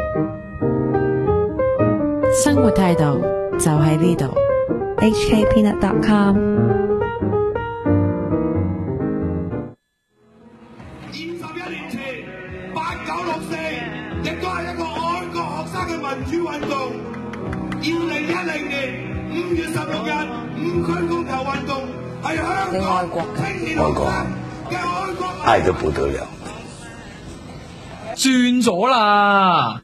生活態度就喺呢度。 hkpeanut.com 21年前8964亦都係一個愛國學生嘅民主運動。2010年5月16日五區公投運動係香港青年學生嘅愛國， 愛得不得了。 轉咗啦！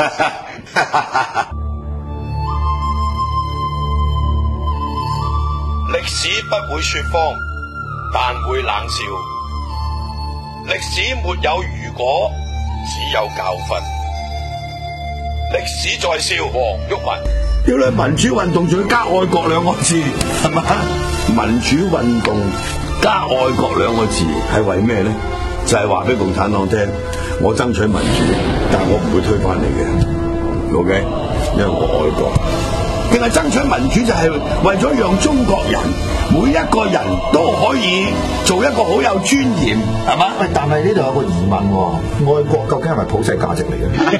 歷史不會說謊，但會冷笑。歷史沒有如果，只有教訓。歷史在笑，黃毓民。 屌你民主運動仲要加愛國兩個字，係嘛？民主運動加愛國兩個字係為咩咧？就係話俾共產黨聽，我爭取民主，但係我唔會推翻你嘅。OK，因為我愛國。定係爭取民主就係為咗讓中國人每一個人都可以做一個好有尊嚴，係嘛？ 喂，但係呢度有個疑問喎，愛國究竟係咪普世價值嚟嘅？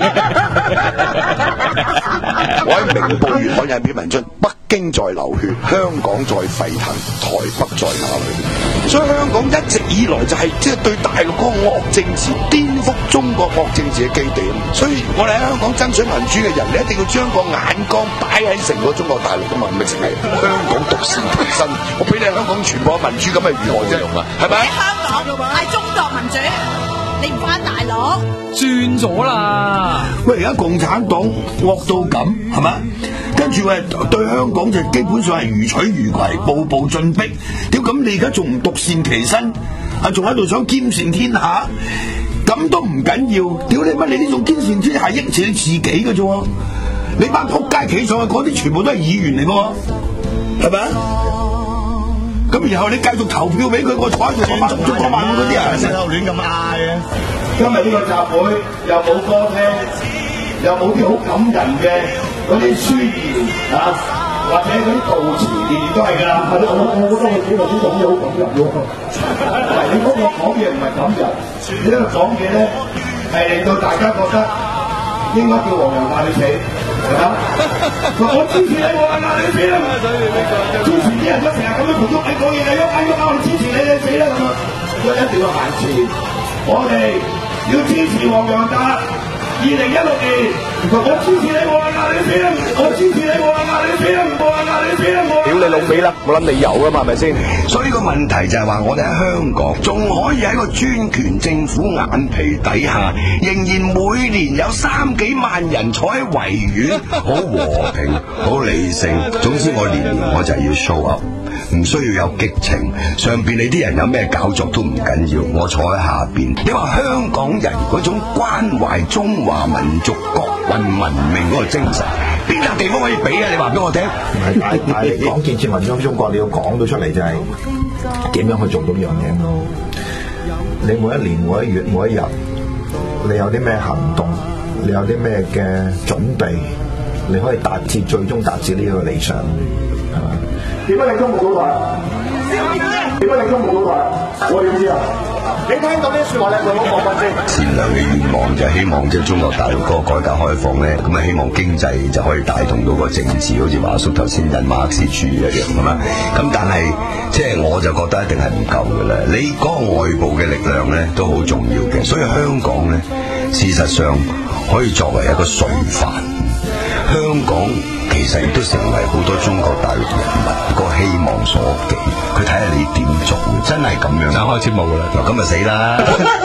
我喺明報月刊入面文章，北京在流血，香港在沸騰，台北在哪裏？所以香港一直以來就係即係對大陸嗰個惡政治，顛覆中國惡政治嘅基地。所以我哋喺香港爭取民主嘅人，你一定要將個眼光擺喺成個中國大陸噶嘛，唔係淨係香港獨善其身。我俾你香港傳播民主咁係如何啫？係咪？ 香港係中國民主，你唔翻大陸？ 轉咗啦！ 喂，而家共產黨惡到咁，係咪？跟住喂對香港就基本上係如取如攜，步步進逼。屌咁你而家仲唔獨善其身？啊，仲喺度想兼善天下？咁都唔緊要。屌你乜？你呢種兼善天下益住你自己嘅啫。你班仆街企上去嗰啲全部都係議員嚟嘅，係咪啊？咁然後你繼續投票俾佢，我坐喺度講中國萬嗰啲人，喺度亂咁嗌嘅。今日呢個集會又冇歌聽，又冇啲好感人嘅嗰啲宣言啊，或者嗰啲悼詞，年年都係㗎啦。我覺得佢幾個啲講嘢好感人喎。你嗰個講嘢唔係感人，你呢個講嘢咧係令到大家覺得應該叫黃洋達你死，係嘛？我支持你，黃洋達你死啦！支持啲人都成日咁樣同喐你講嘢，你喐我支持你死啦咁啊！一定要行前，我哋要支持黃洋達。2016年，我支持你，黃洋達你死啦！我支持你，黃洋達你死啦！黃洋達你死啦！ 屌你老味啦！我諗你有㗎嘛，係咪先？所以個問題就係話，我哋喺香港仲可以喺個專權政府眼皮底下，仍然每年有3幾萬人坐喺維園，好和平、好理性。總之我年我就係要 show up。唔需要有激情，上邊你啲人有咩搞作都唔緊要，我坐喺下邊。你話香港人嗰種關懷中華民族國運文明嗰個精神，邊笪地方可以比啊？你話俾我聽。 但係你講建設民主中國，你要講到出嚟就係點樣去做到呢樣嘢。你每一年、每一月、每一日，你有啲咩行動，你有啲咩嘅準備，你可以最終達至呢個理想，係嘛？點解你都冇到台？點解你都冇到台？我點知啊？你聽到啲説話，你係咪好過分先？ 善良嘅願望就希望即係中國大陸嗰個改革開放咧，咁啊希望經濟就可以帶動到個政治，好似華叔頭先引馬克思主義一樣咁啊。咁但係即係我就覺得一定係唔夠嘅啦。你嗰個外部嘅力量咧都好重要嘅，所以香港咧事實上可以作為一個垂範。香港其實亦都成為好多中國大陸人民個希望所寄，佢睇下你點做，真係咁樣。開節目㗎啦，嗱咁咪死啦！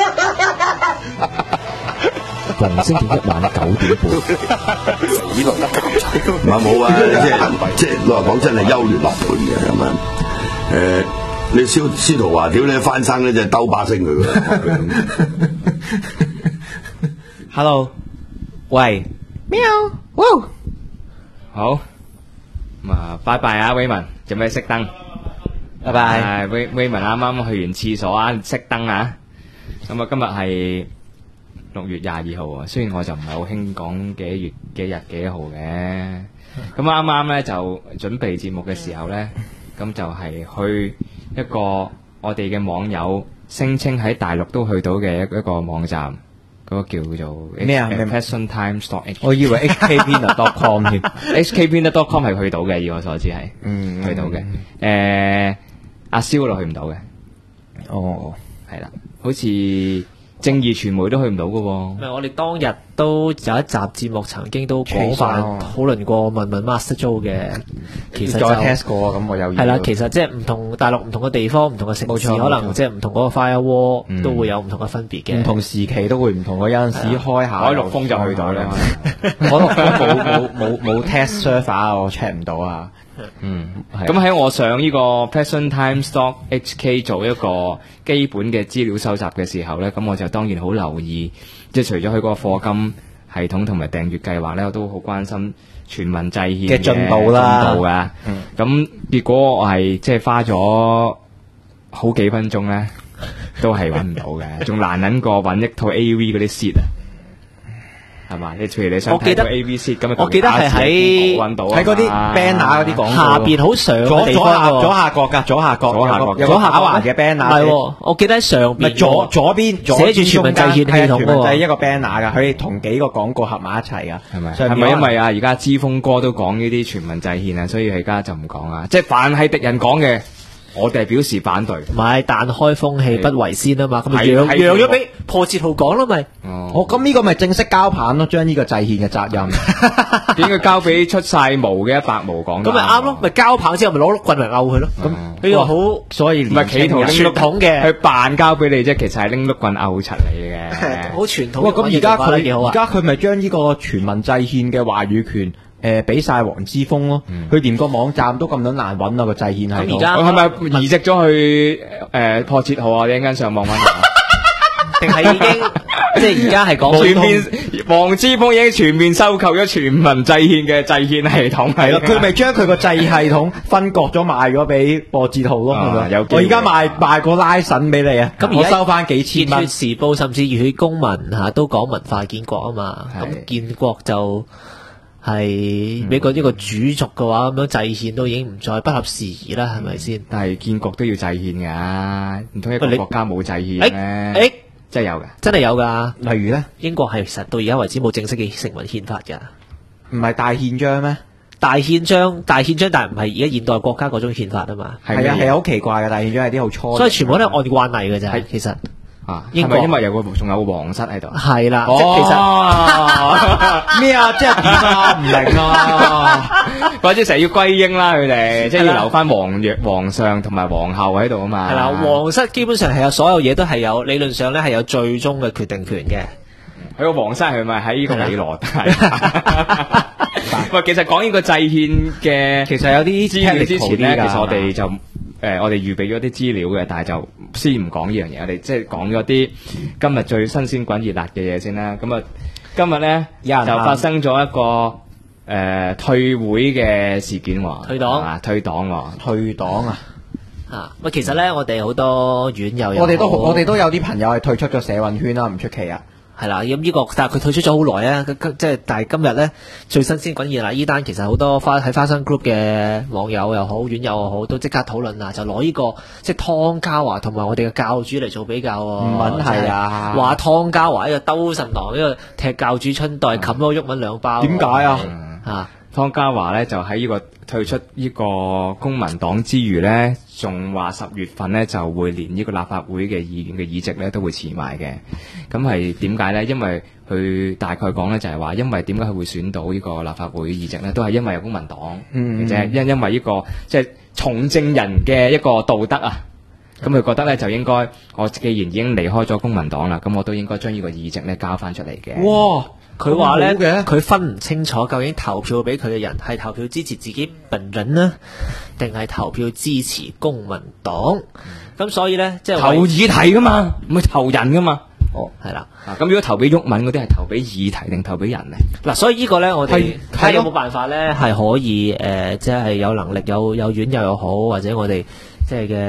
逢星期一晚9點半， 呢個唔係冇啊，即係老實講真係優劣立判嘅咁樣。你司徒華屌你翻生咧，就係兜把聲佢㗎。 Hello， 喂，喵，哇，好，咁啊，拜拜啊，威文，做咩熄燈？拜拜。威文啱啱去完廁所啊，熄燈啊。咁啊，今日係6月22號啊。雖然我就唔係好興講幾日幾號嘅。咁啱啱咧就準備節目嘅時候咧，咁就係去一個我哋嘅網友聲稱喺大陸都去到嘅一個網站。 嗰個叫做咩啊 ？Passion Times Stock， 我以為 HKpeanut.com 添 ，HKpeanut.com 係去到嘅，以我所知係，去到嘅。阿蕭嗰度去唔到嘅。 哦， 係啦，好似正義傳媒都去唔到嘅喎。 唔係，我哋當日都有一集節目曾經都廣泛討論過問 Master Joe 嘅，其實再 test 過咁我有係啦，其實即係唔同大陸唔同嘅地方、唔同嘅城市，可能即係唔同嗰個 firewall 都會有唔同嘅分別嘅。 唔同時期都會唔同嘅，有陣時開下海陸豐就去到咧， 海陸豐冇 test server 我 check 唔到啊。 咁喺我上呢個 Passion Times Stock HK 做一個基本嘅資料收集嘅時候咧，咁我就當然好留意，即係除咗佢嗰個課金系統同埋訂閱計劃咧，我都好關心全民制憲嘅進步啦。 咁結果我係即係花咗好幾分鐘咧，都係揾唔到嘅，仲難揾過揾一套 AV 嗰啲 sheet 啊。係嘛？你譬如你想睇個 ABC 咁， 我記得係喺嗰啲 banner 嗰啲廣告下邊好上嘅地方， 左下角㗎，左下角有個打橫嘅 banner。 唔係，我記得喺上邊。 左邊寫住全民制憲系統喎，一個 banner 㗎，佢同幾個廣告合埋一齊㗎。 係咪？係咪因為啊？而家知風哥都講呢啲全民制憲啊，所以而家就唔講啦。即係凡係敵人講嘅，我哋係表示反對。 唔係，但開風氣不為先啊嘛，咁咪讓咗俾破折號講咯咪。 咁呢個咪正式交棒咯，將呢個制憲嘅責任點解交俾出晒毛嘅100毛講？ 咁咪啱咯，咪交棒之後咪攞碌棍嚟毆佢咯。咁呢個好， 所以唔係企圖拎傳統嘅， 去扮交俾你啫，其實係拎碌棍毆出嚟嘅。 好傳統。 咁而家佢咪將呢個全民制憲嘅話語權俾晒黃之鋒咯，佢連個網站都咁樣難揾啊個制憲系統。 而家係咪移植咗去破折號啊？你一陣間上網揾下， 定係已經即係而家係講全面黃之鋒已經全面收購咗全民制憲嘅制憲系統。 係咯，佢咪將佢個制系統分割咗賣咗俾破折號咯。我而家賣個拉神俾你啊，咁我收翻幾千蚊。 《時報》甚至熱血公民都講文化建國啊嘛，咁建國就係俾一個主軸嘅話，咁樣制憲都已經唔再不合時宜啦，係咪先？ 但係建國都要制憲噶，唔通一個國家冇制憲咩？真係有噶， 真係有噶。 例如咧， 英國係其實到而家為止冇正式嘅成文憲法噶， 唔係大憲章咩？ 大憲章，但係唔係而家現代國家嗰種憲法啊嘛。 係啊，係好奇怪嘅，大憲章係啲好初， 所以全部都係按慣例嘅啫。其實英國因為仲有個皇室喺度。 係啦，即係其實咩啊？即係點啊？唔明啊！ 或者成日要歸英啦，佢哋即係要留翻皇上同埋皇后喺度啊嘛。 係啦，皇室基本上係有所有嘢都係有理論上咧係有最終嘅決定權嘅。 佢個皇室係咪喺呢個美羅大？喂，其實講呢個制憲嘅，其實有啲資料之前咧，其實我哋就我哋預備咗啲資料嘅，但係就先唔講呢樣嘢，我哋即係講咗啲今日最新鮮滾熱辣嘅嘢先啦。咁啊，今日咧就發生咗一個退會嘅事件喎，退黨啊！ 喂，其實咧我哋好多院友， 我哋都有啲朋友係退出咗社運圈啦，唔出奇啊！ 係啦，咁呢個但係佢退出咗好耐啊！即係但係今日咧最新鮮滾熱辣呢單，其實好多喺花生 group 嘅網友又好，院友又好，都即刻討論啊！就攞呢個即係湯家驊同埋我哋嘅教主嚟做比較喎。 唔撚係啊！ 話湯家驊呢個兜神郎，呢個踢教主春袋，冚咗鬱文2包。 點解啊？ 湯家驊咧就喺呢個退出呢個公民黨之餘咧，仲話10月份咧就會連呢個立法會嘅議員嘅議席咧都會辭埋嘅。咁係點解咧？因為佢大概講咧就係話，因為點解佢會選到呢個立法會議席咧，都係因為有公民黨嘅啫。因為呢個即係從政人嘅一個道德啊。咁佢覺得咧就應該，我既然已經離開咗公民黨啦，咁我都應該將呢個議席咧交翻出嚟嘅。 哇！佢話咧，佢分唔清楚究竟投票俾佢嘅人係投票支持自己本人呢，定係投票支持公民黨？咁所以咧，即係投議題噶嘛，唔係投人噶嘛。 係啦。 咁如果投俾毓民嗰啲係投俾議題定投俾人咧？ 嗱，所以呢個咧，我哋睇有冇辦法咧，係可以即係有能力有院友又好，或者我哋即係嘅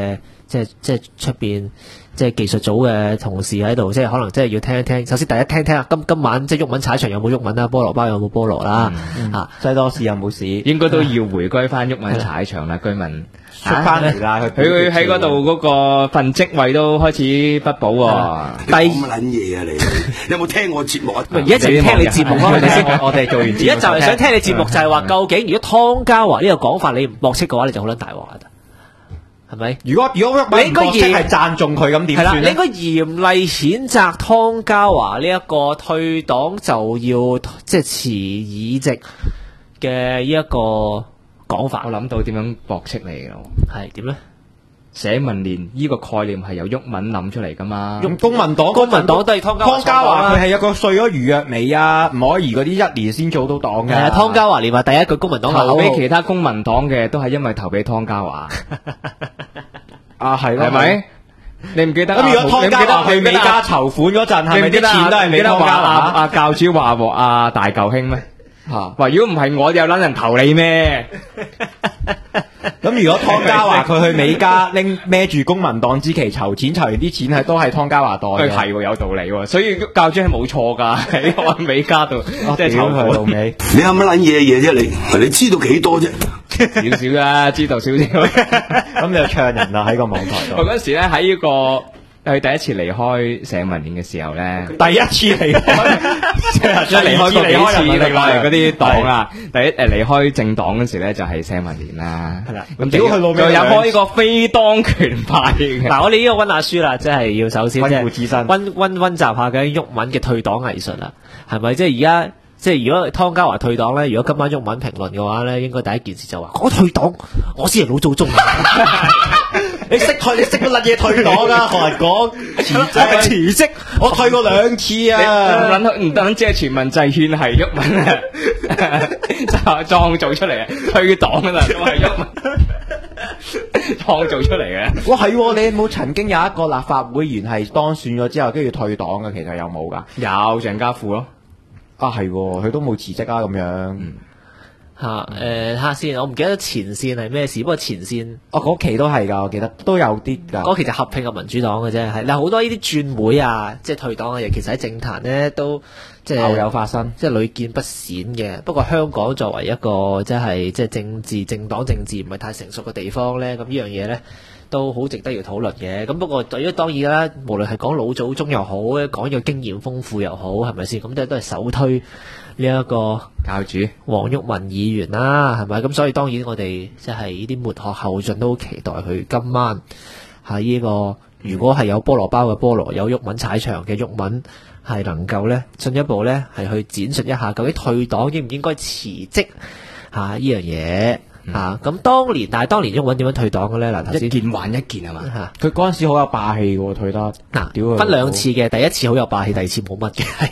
即係出邊即係技術組嘅同事喺度，即係可能即係要聽一聽。首先第一聽下今晚即係毓民踩場有冇毓民啦，菠蘿包有冇菠蘿啦， 西多士有冇事？ 應該都要回歸翻毓民踩場啦，居民。 出翻嚟啦！ 佢喺嗰度嗰個份職位都開始不保喎。 第二乜撚嘢啊你？有冇聽我節目啊？ 而家就要聽你節目咯，係咪先？ 我哋做完， 而家就係想聽你節目，就係話究竟如果湯家驊呢個講法你唔駁斥嘅話，你就好撚大鑊啦，係咪？ 如果你應該係讚頌佢咁點算咧？ 係啦，你應該嚴厲譴責湯家驊呢一個退黨就要即係辭議席嘅呢一個講法。 我諗到點樣駁斥你咯？ 係點咧？ 社民連呢個概念係由毓民諗出嚟噶嘛？ 用公民黨都係湯家驊，佢係有個碎咗余若薇啊、吳靄儀嗰啲1年先做到黨嘅。 係啊，湯家驊連話第一句公民黨投俾其他公民黨嘅，都係因為投俾湯家驊。 啊，係咯， 係咪？你唔記得？ 咁如果湯家驊去美加籌款嗰陣，係咪啲錢都係俾湯家驊？ 阿教主話喎，阿大舊兄咩？話如果唔係我，有撚人投你咩？ 咁如果湯家驊佢去美加拎孭住公民黨之旗籌錢，籌完啲錢都係湯家驊袋嘅， 係喎，有道理喎。所以教主係冇錯㗎，喺美加度即係籌款到尾。 你有乜撚嘢啫？你知道幾多啫？ 少少啦，知道少少。 咁你就唱人啦喺個網台度。 我嗰時咧喺呢個。佢第一次離開社民連嘅時候咧， 第一次離開，即係離開過幾次另外嗰啲黨啊。第一離開政黨嗰時咧就係社民連啦。 係啦， 咁就有開呢個非當權派嘅。 嗱，我哋呢個溫下書啦，即係要首先溫故知新， 溫習下嘅毓民嘅退黨藝術啦，係咪？即係而家。即係如果湯家驊退黨咧，如果今晚毓民評論嘅話咧，應該第一件事就話：我退黨，我先係老祖宗。 你識退，你識乜撚嘢退黨啊？學人講辭職，我退過2次啊！ 唔等即係全民制憲係毓民啊，就創造出嚟啊！退黨啊，都係毓民創造出嚟嘅。 哇，係你有冇曾經有一個立法會議員係當選咗之後跟住退黨嘅？其實有冇㗎？ 有鄭家富咯。 啊，係佢都冇辭職啊，咁樣睇下先，我唔記得前線係咩事，不過前線嗰期都係㗎，我記得都有啲㗎。 嗰期就合併嘅民主黨嘅啫，係嗱好多呢啲轉會啊，即係退黨嘅嘢，其實喺政壇咧都即係有發生， 即係屢見不鮮嘅。不過香港作為一個即係政黨政治唔係太成熟嘅地方咧，咁呢樣嘢咧都好值得要討論嘅。咁不過對於當然啦，無論係講老祖宗又好，講呢個經驗豐富又好，係咪先？咁都係首推呢一個教主黃毓民議員啦，係咪？咁所以當然我哋即係呢啲末學後進都好期待佢今晚喺呢個如果係有菠蘿包嘅菠蘿，有毓民踩場嘅毓民，係能夠咧進一步咧係去展述一下究竟退黨應唔應該辭職呢樣嘢。咁當年毓民點樣退黨嘅咧？嗱，頭先一件還一件係嘛？ 佢嗰陣時好有霸氣喎，退得分2次嘅，第一次好有霸氣，第二次冇乜嘅。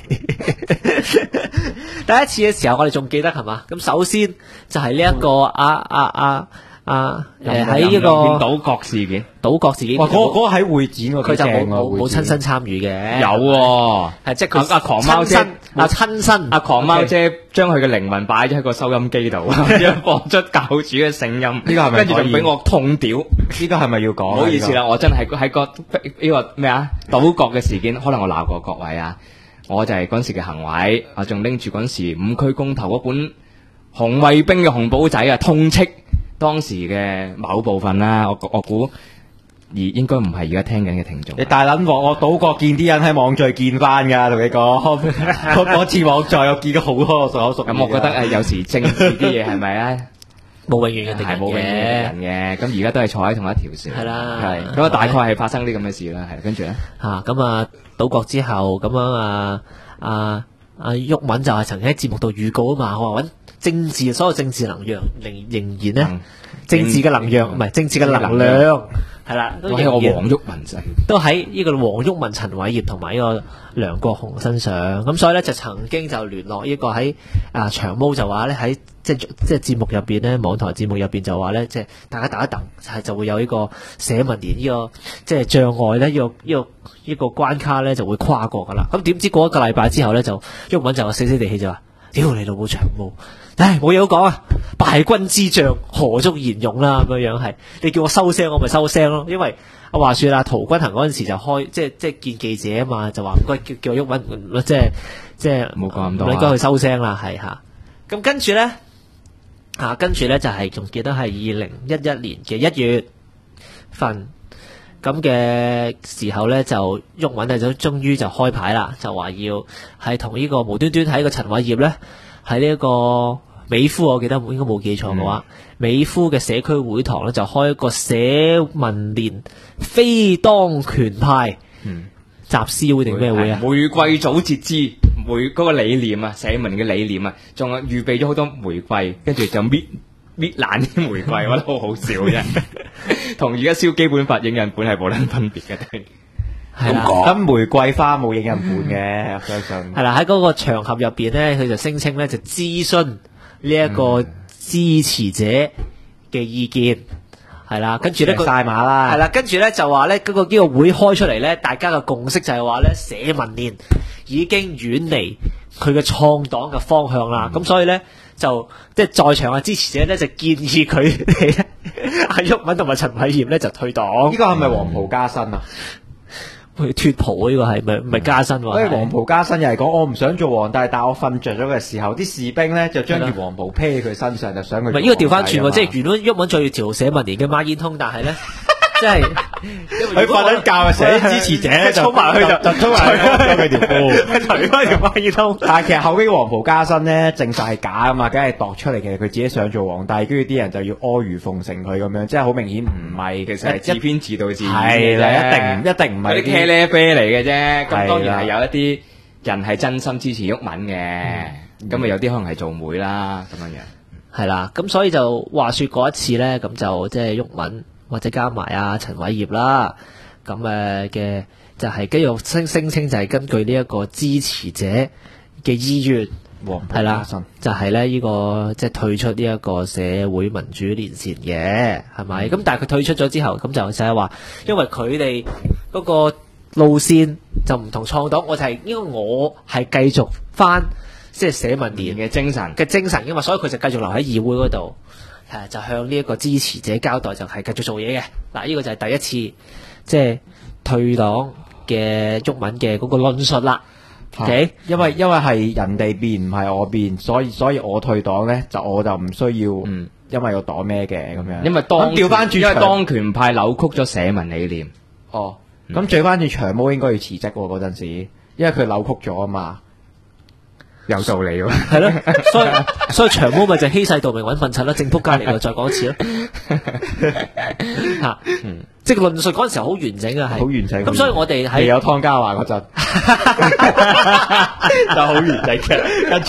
第一次嘅時候我哋仲記得係嘛？咁首先就係呢一個喺呢個島國事件， 哇！嗰個喺會展嗰， 佢就冇親身參與嘅。 有喎， 係即係佢阿狂貓姐親身阿狂貓姐將佢嘅靈魂擺咗喺個收音機度，放出教主嘅聲音。呢個係咪跟住就俾我痛屌？ 呢個係咪要講？ 唔好意思啦，我真係喺個呢個咩啊島國嘅事件，可能我鬧過各位啊。我就係嗰時嘅行為，我仲拎住嗰時5區公投嗰本紅衛兵嘅紅簿仔啊，痛斥當時嘅某部分啦。我估而應該唔係而家聽緊嘅聽眾。 你大撚鑊，我島國見啲人喺網聚見翻㗎，同你講嗰次網聚我見咗好多我熟口熟。 咁我覺得有時政治啲嘢係咪啊？ 冇永遠嘅敵人嘅， 冇永遠嘅人嘅。咁而家都係坐喺同一條線。 係啦， 係咁啊，大概係發生啲咁嘅事啦。係跟住咧咁島國之後咁樣毓民就係曾經喺節目度預告啊嘛，我話揾政治所有政治能量仍然咧，政治嘅能量唔係政治嘅能量係啦，都喺我黃毓民身， 都喺呢個黃毓民、陳偉業同埋呢個梁國雄身上。咁所以咧就曾經就聯絡呢個喺長毛就話咧喺即係節目入邊咧，網台節目入邊就話咧，即係大家等一等，就會有呢個社民連呢個即係障礙咧，呢個關卡咧就會跨過噶啦。咁點知過一個禮拜之後咧，就毓民就死死地氣就話屌你老母長毛，唉冇嘢好講啊！敗軍之將何足言勇啦，咁樣係你叫我收聲，我咪收聲咯。因為話說啦，陶君行嗰陣時就開即係見記者啊嘛，就話唔該叫毓民即係冇講咁多， 你應該去收聲啦，係吓。咁跟住咧就係仲記得係2011年嘅1月份咁嘅時候咧，就毓民就終於就開牌啦，就話要係同呢個無端端喺個陳偉業咧喺呢一個美孚，我記得應該冇記錯嘅話，美孚嘅社區會堂咧就開一個社民連非當權派集思會定咩會啊？ 玫瑰早節枝嗰個理念啊，社民嘅理念啊，仲有預備咗好多玫瑰，跟住就搣爛啲玫瑰，我覺得好好笑啫。同而家燒基本法影印本係冇撚分別嘅。 係啦， 咁玫瑰花冇影印本嘅，我相信。 係啦，喺嗰個場合入邊咧，佢就聲稱咧就諮詢呢一個支持者嘅意見，係啦，跟住咧晒馬啦， 係啦，跟住咧就話咧嗰個呢個會開出嚟咧，大家嘅共識就係話咧社民連已經遠離佢嘅創黨嘅方向啦，咁所以咧就即係在場嘅支持者咧就建議佢哋阿毓民同埋陳偉業咧就退黨。 呢個係咪黃袍加身啊？ 佢脫袍呢個係咪加身喎？ 所以黃袍加身又係講我唔想做皇帝，但係我瞓着咗嘅時候，啲士兵咧就將住黃袍披喺佢身上，就想佢。唔係呢個調翻轉喎，即係原本毓民着條社民連嘅孖煙通，但係咧即係佢瞓緊覺嘅時候，啲支持者就衝埋去就衝埋去將佢條褲，除開條孖煙通。 但係其實後邊黃袍加身咧，證實係假噶嘛，梗係度出嚟。其實佢自己想做皇帝，跟住啲人就要阿諛奉承佢咁樣，即係好明顯唔係，其實係自編自導自演嘅啫。係啦，一定唔係啲茄喱啡嚟嘅啫。咁當然係有一啲人係真心支持毓民嘅，咁啊有啲可能係做媒啦咁樣樣。 係啦，咁所以就話說嗰一次咧，咁就即係毓民或者加埋陳偉業啦，咁嘅就係跟住聲稱就係根據呢一個支持者嘅意願，係啦，就係咧呢個即係退出呢一個社會民主連線嘅，係咪？咁但係佢退出咗之後，咁就係話，因為佢哋嗰個路線就唔同創黨，我就係因為我係繼續翻即係社民連嘅精神㗎嘛，所以佢就繼續留喺議會嗰度。就向呢一個支持者交代，就係繼續做嘢嘅。嗱，呢個就係第一次即係退黨嘅毓民嘅嗰個論述啦。OK， 因為係人哋變唔係我變，所以我退黨咧，我就唔需要，因為個黨咩嘅咁樣。因為調翻轉，因為當權派扭曲咗社民理念。哦，咁調翻轉長毛應該要辭職嗰陣時，因為佢扭曲咗啊嘛。有道理喎， 係咯，所以長毛咪就欺世盜名揾份柒咯，正仆街嚟喎，再講一次咯，嚇，即係論述嗰陣時候好完整啊，係好完整。咁所以我哋係有湯家驊嗰陣就好完整嘅，跟住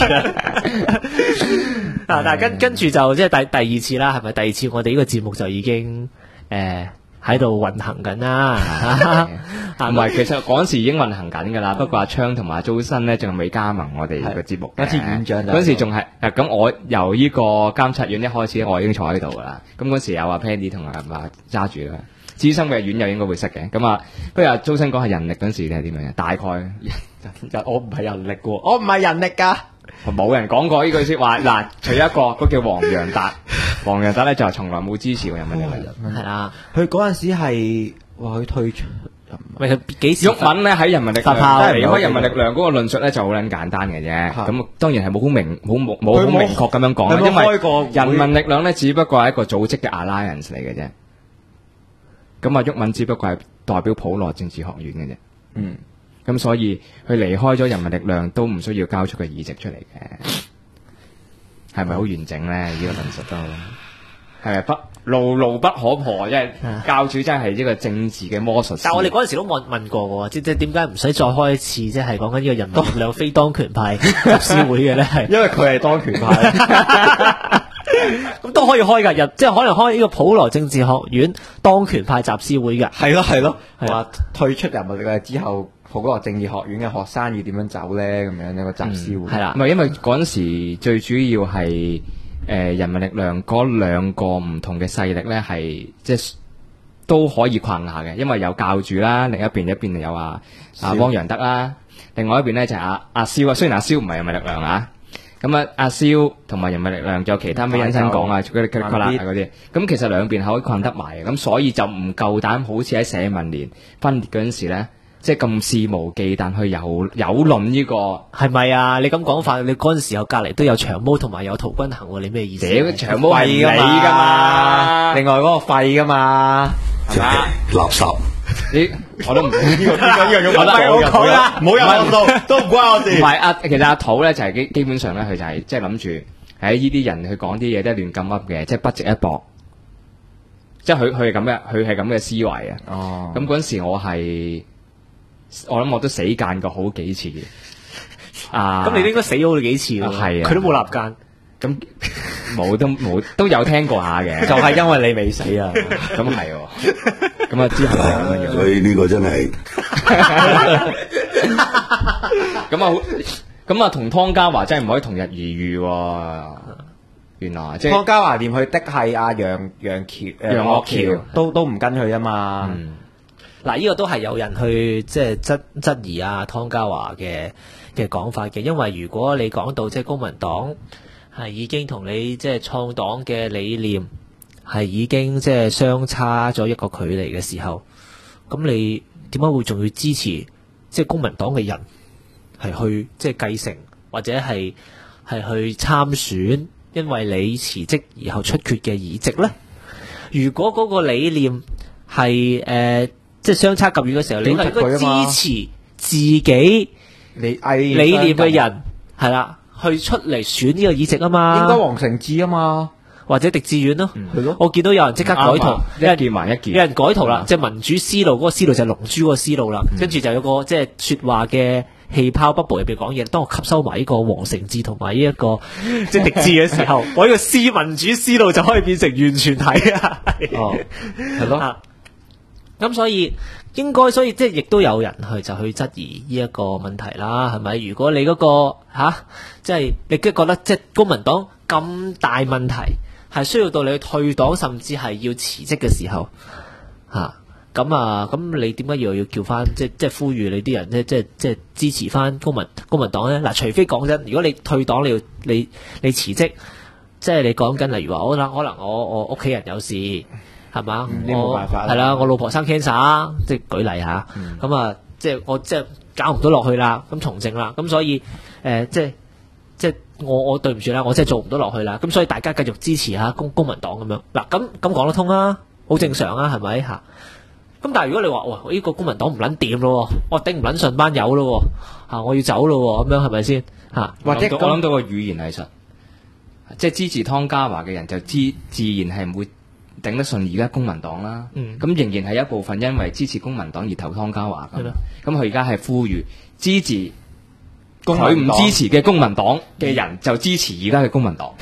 但係跟住就即係第二次啦，係咪？第二次我哋呢個節目就已經喺度運行緊啦， 唔係，其實嗰陣時已經運行緊㗎啦。不過阿昌同埋阿周新咧，仲未加盟我哋個節目。 嗰次院長嗰陣時仲係咁，我由呢個監察院一開始，我已經坐喺度㗎啦。咁嗰時有阿 Pandy 同阿揸住啦，資深嘅院友應該會識嘅。咁啊，不如阿周新講下人力嗰陣時你係點樣？大概我唔係人力㗎，我唔係人力㗎。 冇人講過呢句説話嗱，除一個嗰叫黃洋達，黃洋達咧就係從來冇支持過人民力量， 係啦。 佢嗰陣時係話佢退出， 咪佢幾時？ 毓民咧喺人民力量離開人民力量嗰個論述咧就好撚簡單嘅啫。咁當然係冇好明確咁樣講啦，因為人民力量咧只不過係一個組織嘅 alliance 嚟嘅啫。咁啊，毓民只不過係代表普羅政治學院嘅啫。咁所以佢離開咗人民力量都唔需要交出個議席出嚟嘅，係咪好完整咧？呢個論述都係咪牢不可破？因為教主真係呢個政治嘅魔術師。 但係我哋嗰陣時都問過喎，即係點解唔使再開一次？即係講緊呢個人民力量非當權派集思會嘅咧？係因為佢係當權派，咁都可以開㗎，即係可能開呢個普羅政治學院當權派集思會㗎。 係咯，話退出人民力量之後。普羅政治學院嘅學生要點樣走咧？咁樣一個集思會係啦，唔係因為嗰陣時最主要係人民力量嗰兩個唔同嘅勢力咧，係即係都可以困下嘅，因為有教主啦，另一邊有汪洋德啦，另外一邊咧就係阿蕭啊。雖然阿蕭唔係人民力量啊， 咁啊，阿蕭同埋人民力量仲有其他咩人生講啊，嗰啲，咁其實兩邊可以困得埋嘅，咁所以就唔夠膽好似喺社民連分裂嗰陣時咧，即係咁肆無忌憚去有論呢個係咪啊？你咁講法，你嗰陣時候隔離都有長毛同埋有陶君行喎，你咩意思？ 長毛係你噶嘛？ 另外嗰個廢噶嘛？ 係嘛？垃圾。 我都唔呢個用我講啦，唔好有我到，都唔關我事。 唔係其實阿土咧就係基本上咧，佢就係即係諗住喺呢啲人去講啲嘢都係亂咁噏嘅，即係不值一駁。即係佢係咁嘅，佢係咁嘅思維啊。哦。咁嗰陣時我諗我都死間過好幾次嘅。 咁你應該死咗幾次咯？係啊。佢都冇立間。 咁冇都有聽過下嘅， 就係因為你未死啊。 咁係喎。咁啊之後係咁樣， 所以呢個真係咁啊同湯家驊真係唔可以同日而語喎。原來即係湯家驊連佢的係阿楊岳橋都唔跟佢啊嘛。 嗱，呢個都係有人去即係質疑啊湯家驊嘅講法嘅，因為如果你講到即係公民黨係已經同你即係創黨嘅理念係已經即係相差咗一個距離嘅時候，咁你點解會仲要支持即係公民黨嘅人係去即係繼承或者係去參選，因為你辭職而後出缺嘅議席呢？如果嗰個理念係即係相差咁遠嘅時候，你應該支持自己理念嘅人係啦，去出嚟選呢個議席啊嘛。 應該黃成智啊嘛。 或者狄志遠咯， 係咯。 我見到有人即刻改圖， 一件還一件， 有人改圖啦，即係民主思路嗰個思路就係龍珠嗰個思路啦。跟住就有個即係說話嘅氣泡 bubble 入邊講嘢。當我吸收埋呢個黃成智同埋呢一個即係狄志嘅時候，我呢個民主思路就可以變成完全體啊。 係咯。 咁所以即係亦都有人去質疑呢一個問題啦，係咪？如果你嗰個即係你覺得即係公民黨咁大問題，係需要到你去退黨，甚至係要辭職嘅時候，咁你點解要叫翻即係呼籲你啲人即係支持翻公民黨咧？嗱，除非講真，如果你退黨你辭職，即係你講緊例如話可能我屋企人有事。係嘛？ 你冇辦法。 係啦，我老婆生 cancer，即係舉例下。咁即係我即係搞唔到落去啦，咁從政啦，咁所以即係我對唔住啦，我真係做唔到落去啦。咁所以大家繼續支持下公民黨咁樣。嗱，咁講得通啊，好正常啊，係咪嚇？咁但係如果你話呢個公民黨唔撚掂咯，我頂唔撚順班友咯，我要走咯，咁樣係咪先嚇？ 或者我諗到個語言藝術，即係支持湯家驊嘅人就自然係唔會頂得順而家公民黨啦，咁仍然係一部分因為支持公民黨而投湯家驊咁佢而家係呼籲支持佢唔支持嘅公民黨嘅人就支持而家嘅公民黨。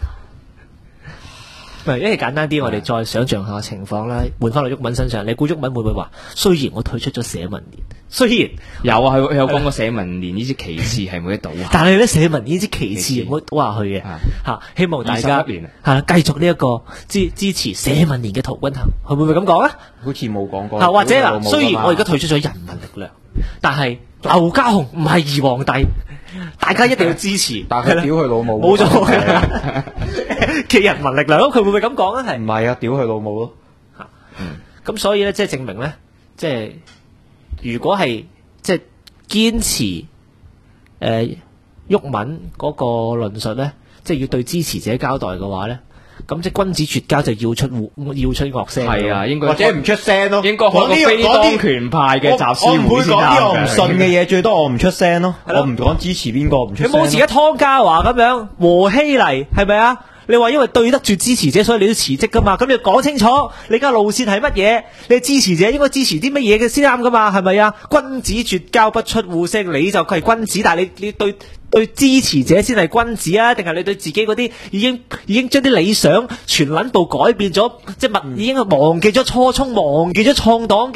因為簡單啲，我哋再想象下情況啦，換翻落毓民身上，你估毓民會唔會話？雖然我退出咗社民連，雖然有啊，佢有講過社民連呢支旗幟係冇得倒下， 但係咧社民呢支旗幟唔好倒下去嘅嚇。希望大家係啦，繼續呢一個支持社民連嘅陶君行，佢會唔會咁講啊？ 好似冇講過。 或者嗱，雖然我而家退出咗人民力量，但係劉家雄唔係二皇帝。大家一定要支持， 但係屌佢老母， 冇錯嘅人民力量，佢會唔會咁講啊？係唔係啊？屌佢老母咯。 咁所以咧，即係證明咧，即係如果係即係堅持毓民嗰個論述咧，即係要對支持者交代嘅話咧。咁即係君子絕交就要出惡聲， 係啊，應該或者唔出聲咯。 應該開個非當權派嘅集思會先啱嘅。我唔會講啲我唔信嘅嘢，最多我唔出聲咯。我唔講支持邊個，唔出聲。 你冇似而家湯家驊咁樣和稀泥，係咪啊？你話因為對得住支持者，所以你都辭職噶嘛？咁你要講清楚，你而家路線係乜嘢？你支持者應該支持啲乜嘢嘅先啱噶嘛？係咪啊？君子絕交不出戶聲，你就係君子，但係你對支持者先係君子啊？定係你對自己嗰啲已經將啲理想全撚部改變咗，即係已經忘記咗初衷，忘記咗創黨嘅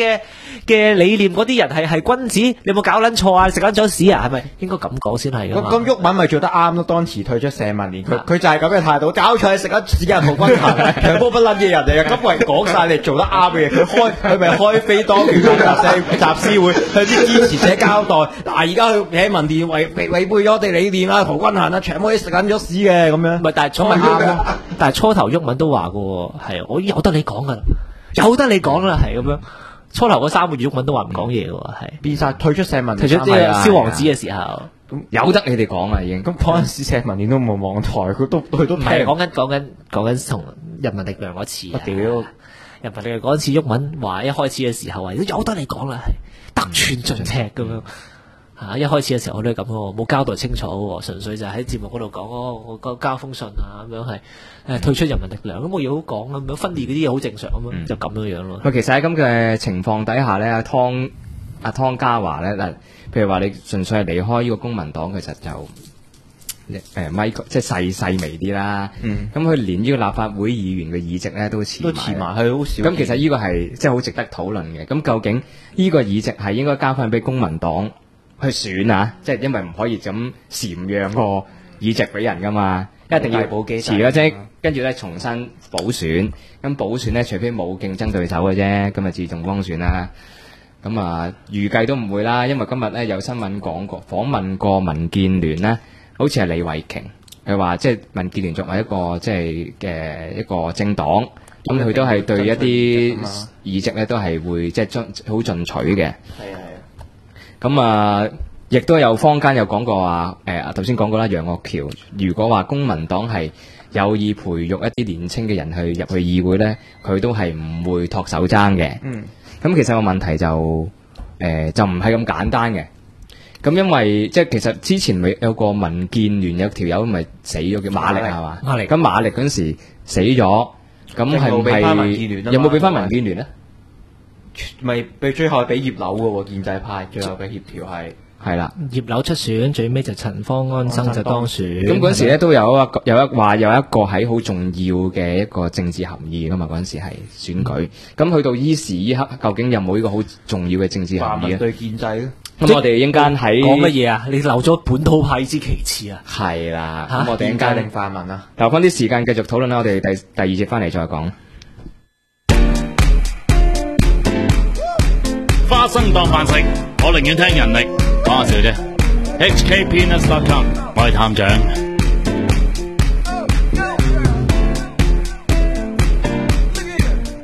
嘅理念嗰啲人係君子，你有冇搞撚錯啊？食撚咗屎啊？係咪應該咁講先係㗎嘛？ 咁毓民咪做得啱咯，當時退出社民連，佢就係咁嘅態度，搞錯食撚屎嘅陶君行，長波不撚嘅人嚟嘅，今為講晒你做得啱嘅嘢，佢咪開飛當聯集思會向啲支持者交代，嗱而家佢喺民電違背咗我哋理念啦，陶君行啊，長波食撚咗屎嘅咁樣， 唔係但係初頭毓民都話嘅係，我由得你講㗎啦，由得你講啦，係咁樣。初頭嗰3個月毓民都話唔講嘢嘅喎，係變晒退出社民連，退出即係蕭王子嘅時候， 咁由得你哋講啦已經。 咁嗰陣時社民連都冇網台，佢都唔係講緊同人民力量嗰次。我屌，人民力量嗰次毓民話一開始嘅時候話由得你講啦，係得寸進尺咁樣。一開始嘅時候我都係咁喎，冇交代清楚喎，純粹就喺節目嗰度講我交封信啊咁樣係退出人民力量，咁冇嘢好講咁樣分裂嗰啲嘢好正常咁樣，就咁樣樣咯。 其實喺咁嘅情況底下咧，阿湯家驊咧嗱，譬如話你純粹係離開呢個公民黨，其實就即係細微啲啦。咁佢連呢個立法會議員嘅議席咧都辭埋， 係好少。 咁其實呢個係即係好值得討論嘅。咁究竟呢個議席係應該交翻俾公民黨去選啊，即係因為唔可以咁禪讓個議席俾人噶嘛，一定要辭咗職，跟住咧重新補選。咁補選咧，除非冇競爭對手嘅啫，咁啊自動當選啦。咁啊預計都唔會啦，因為今日咧有新聞講過，訪問過民建聯咧，好似係李慧瓊，佢話即係民建聯作為一個即係嘅一個政黨，咁佢都係對一啲議席咧都係會即係好進取嘅。咁啊，亦都有坊間有講過話，頭先講過啦，楊岳橋如果話公民黨係有意培育一啲年青嘅人入去議會咧，佢都係唔會托手踭嘅。咁其實個問題就唔係咁簡單嘅。咁因為即係其實之前咪有個民建聯有條友咪死咗嘅馬力係嘛？咁馬力嗰陣時死咗，咁係唔係有冇俾翻民建聯咧？ 咪俾最後俾葉劉嘅喎，建制派最後嘅協調係啦， 葉劉出選，最尾就陳方安生就當選。 咁嗰陣時咧都有一個喺好重要嘅一個政治含義噶嘛，嗰陣時係選舉。咁去到依時依刻，究竟有冇呢個好重要嘅政治含義咧？ 對建制咧。 咁我哋一陣間喺講乜嘢啊？你留咗本土派之其次啊？ 係啦。咁我哋一陣間定泛民啊？ 留翻啲時間繼續討論啦。我哋第二節翻嚟再講。 花生當飯食，我寧願聽人力講下笑啫。HKpeanuts.com， 我係探長。